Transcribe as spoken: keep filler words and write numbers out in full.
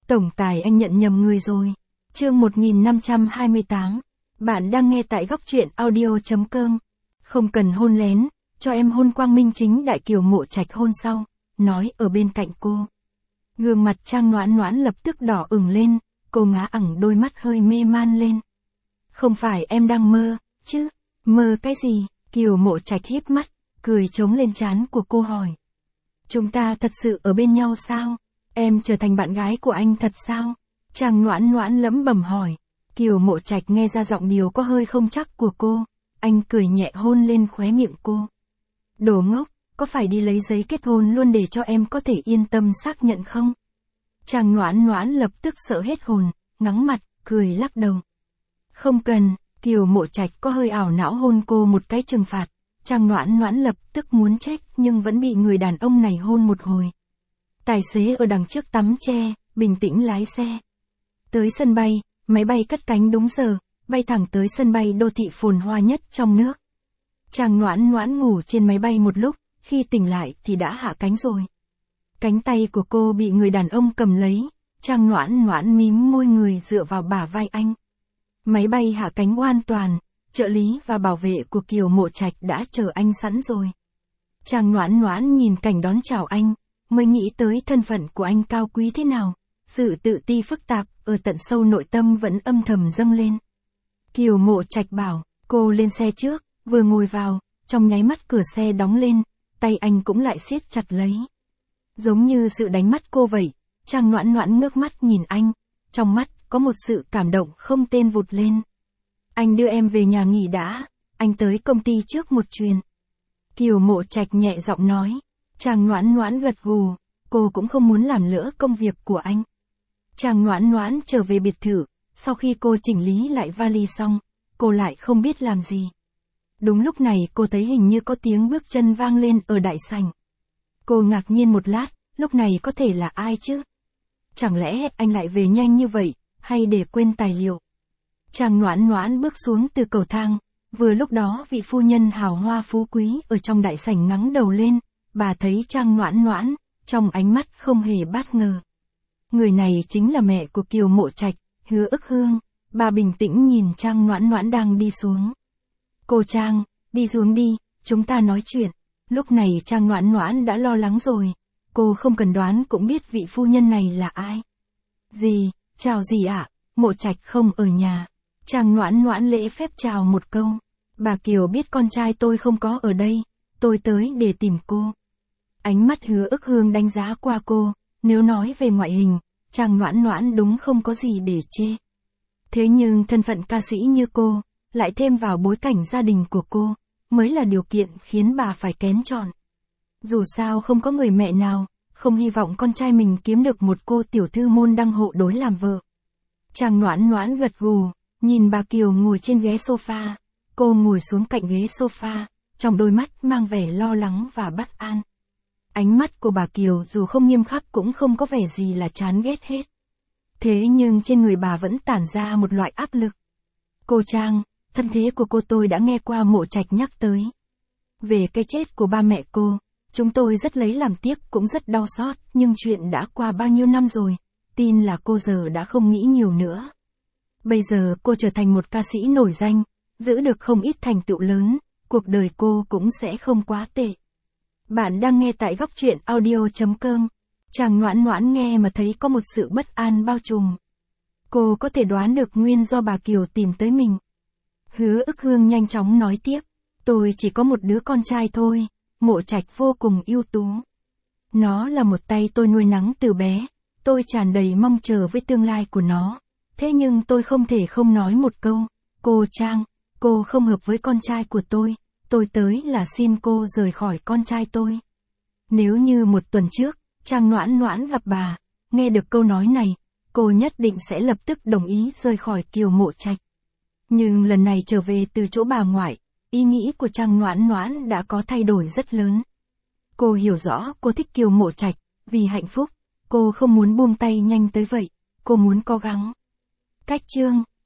Tổng tài anh nhận nhầm người rồi. Chương một nghìn năm trăm hai mươi tám. Bạn đang nghe tại góc truyện audio.com. Không cần hôn lén, cho em hôn Quang Minh Chính đại. Kiều Mộ Trạch hôn sau, nói ở bên cạnh cô. Gương mặt Trang Noãn Noãn lập tức đỏ ửng lên, cô ngá ẳng đôi mắt hơi mê man lên. Không phải em đang mơ, chứ? Mơ cái gì? Kiều Mộ Trạch híp mắt, cười trống lên trán của cô hỏi. Chúng ta thật sự ở bên nhau sao? Em trở thành bạn gái của anh thật sao? Trang Noãn Noãn lẩm bẩm hỏi. Kiều Mộ Trạch nghe ra giọng điều có hơi không chắc của cô, anh cười nhẹ hôn lên khóe miệng cô. Đồ ngốc, có phải đi lấy giấy kết hôn luôn để cho em có thể yên tâm xác nhận không? Trang Noãn Noãn lập tức sợ hết hồn, ngắng mặt, cười lắc đầu. Không cần. Kiều Mộ Trạch có hơi ảo não hôn cô một cái trừng phạt. Trang Noãn Noãn lập tức muốn trách nhưng vẫn bị người đàn ông này hôn một hồi. Tài xế ở đằng trước tắm che, bình tĩnh lái xe. Tới sân bay, máy bay cất cánh đúng giờ, bay thẳng tới sân bay đô thị phồn hoa nhất trong nước. Trang Noãn Noãn ngủ trên máy bay một lúc, khi tỉnh lại thì đã hạ cánh rồi. Cánh tay của cô bị người đàn ông cầm lấy, Trang Noãn Noãn mím môi người dựa vào bả vai anh. Máy bay hạ cánh hoàn toàn, trợ lý và bảo vệ của Kiều Mộ Trạch đã chờ anh sẵn rồi. Trang Noãn Noãn nhìn cảnh đón chào anh, mới nghĩ tới thân phận của anh cao quý thế nào. Sự tự ti phức tạp ở tận sâu nội tâm vẫn âm thầm dâng lên. Kiều Mộ Trạch bảo, cô lên xe trước, vừa ngồi vào, trong nháy mắt cửa xe đóng lên, tay anh cũng lại siết chặt lấy. Giống như sự đánh mắt cô vậy, Trang Noãn Noãn ngước mắt nhìn anh, trong mắt có một sự cảm động không tên vụt lên. Anh đưa em về nhà nghỉ đã, anh tới công ty trước một chuyến. Kiều Mộ Trạch nhẹ giọng nói. Trang Noãn Noãn gật gù, cô cũng không muốn làm lỡ công việc của anh. Trang Noãn Noãn trở về biệt thự, sau khi cô chỉnh lý lại vali xong, cô lại không biết làm gì. Đúng lúc này cô thấy hình như có tiếng bước chân vang lên ở đại sảnh. Cô ngạc nhiên một lát, lúc này có thể là ai chứ? Chẳng lẽ anh lại về nhanh như vậy, hay để quên tài liệu? Trang Noãn Noãn bước xuống từ cầu thang, vừa lúc đó vị phu nhân hào hoa phú quý ở trong đại sảnh ngẩng đầu lên, bà thấy Trang Noãn Noãn, trong ánh mắt không hề bất ngờ. Người này chính là mẹ của Kiều Mộ Trạch, Hứa Ức Hương. Bà bình tĩnh nhìn Trang Noãn Noãn đang đi xuống. Cô Trang, đi xuống đi, chúng ta nói chuyện. Lúc này Trang Noãn Noãn đã lo lắng rồi, cô không cần đoán cũng biết vị phu nhân này là ai. Gì, chào gì ạ, à? Mộ Trạch không ở nhà. Trang Noãn Noãn lễ phép chào một câu. Bà Kiều biết con trai tôi không có ở đây, tôi tới để tìm cô. Ánh mắt Hứa Ức Hương đánh giá qua cô, nếu nói về ngoại hình, Trang Noãn Noãn đúng không có gì để chê. Thế nhưng thân phận ca sĩ như cô, lại thêm vào bối cảnh gia đình của cô, mới là điều kiện khiến bà phải kén chọn. Dù sao không có người mẹ nào, không hy vọng con trai mình kiếm được một cô tiểu thư môn đăng hộ đối làm vợ. Trang Noãn Noãn gật gù, nhìn bà Kiều ngồi trên ghế sofa, cô ngồi xuống cạnh ghế sofa, trong đôi mắt mang vẻ lo lắng và bất an. Ánh mắt của bà Kiều dù không nghiêm khắc cũng không có vẻ gì là chán ghét hết. Thế nhưng trên người bà vẫn tản ra một loại áp lực. Cô Trang, thân thế của cô tôi đã nghe qua Mộ Trạch nhắc tới. Về cái chết của ba mẹ cô, chúng tôi rất lấy làm tiếc cũng rất đau xót, nhưng chuyện đã qua bao nhiêu năm rồi, tin là cô giờ đã không nghĩ nhiều nữa. Bây giờ cô trở thành một ca sĩ nổi danh, giữ được không ít thành tựu lớn, cuộc đời cô cũng sẽ không quá tệ. Bạn đang nghe tại góc truyện audio.com. Trang Noãn Noãn nghe mà thấy có một sự bất an bao trùm. Cô có thể đoán được nguyên do bà Kiều tìm tới mình. Hứa Ức Hương nhanh chóng nói tiếp. Tôi chỉ có một đứa con trai thôi, Mộ Trạch vô cùng ưu tú. Nó là một tay tôi nuôi nắng từ bé, tôi tràn đầy mong chờ với tương lai của nó. Thế nhưng tôi không thể không nói một câu, cô Trang, cô không hợp với con trai của tôi, tôi tới là xin cô rời khỏi con trai tôi. Nếu như một tuần trước, Trang Noãn Noãn gặp bà, nghe được câu nói này, cô nhất định sẽ lập tức đồng ý rời khỏi Kiều Mộ Trạch. Nhưng lần này trở về từ chỗ bà ngoại, ý nghĩ của Trang Noãn Noãn đã có thay đổi rất lớn. Cô hiểu rõ cô thích Kiều Mộ Trạch, vì hạnh phúc, cô không muốn buông tay nhanh tới vậy, cô muốn cố gắng. Cách chương